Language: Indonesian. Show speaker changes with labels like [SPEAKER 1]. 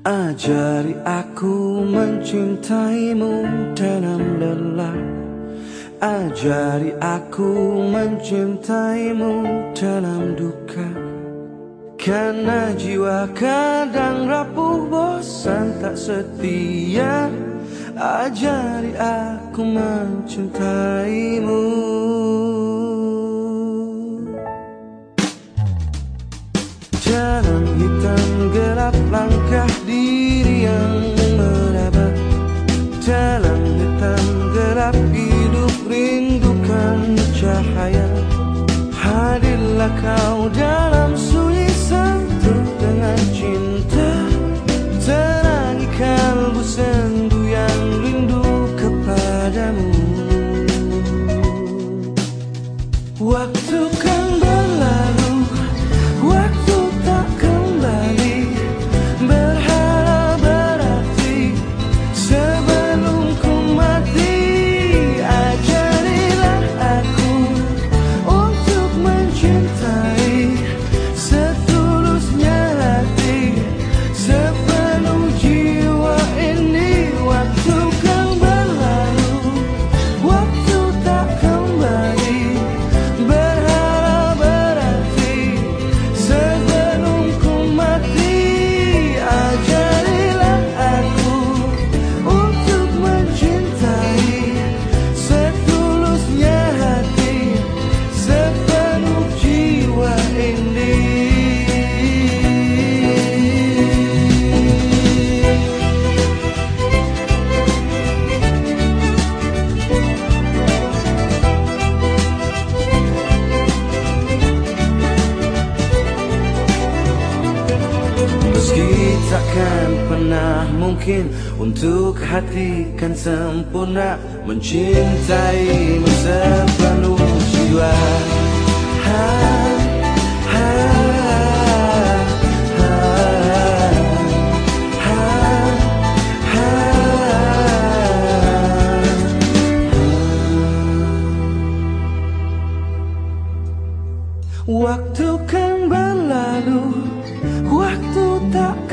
[SPEAKER 1] Ajari aku mencintaimu dalam lelah. Ajari aku mencintaimu dalam duka. Karena jiwa kadang rapuh, bosan, tak setia. Ajari aku mencintaimu. Dalam hitam gelap langkah diri yang meraba. Dalam hitam gelap hidup rindukan cahaya. Hadirlah kau dalam sunyi sentuh dengan cinta. Terangi kalbu sendu yang rindu kepadamu. Waktu kan berlalu, waktu tak kembali. Berharap berarti sebelum ku mati. Ajarilah aku untuk mencintai setulusnya hati, sepenuh jiwa ini. Waktu kan berlalu, waktu tak kembali. Berharap berarti sebelum ku mati. Ajarilah aku untuk mencintai setulusnya hati, sepenuh jiwa ini. Meski takkan pernah mungkin untuk hati kan sempurna mencintaimu sepenuh jiwa. Ha, ha, ha, ha, ha. Waktu kan berlalu, waktu tak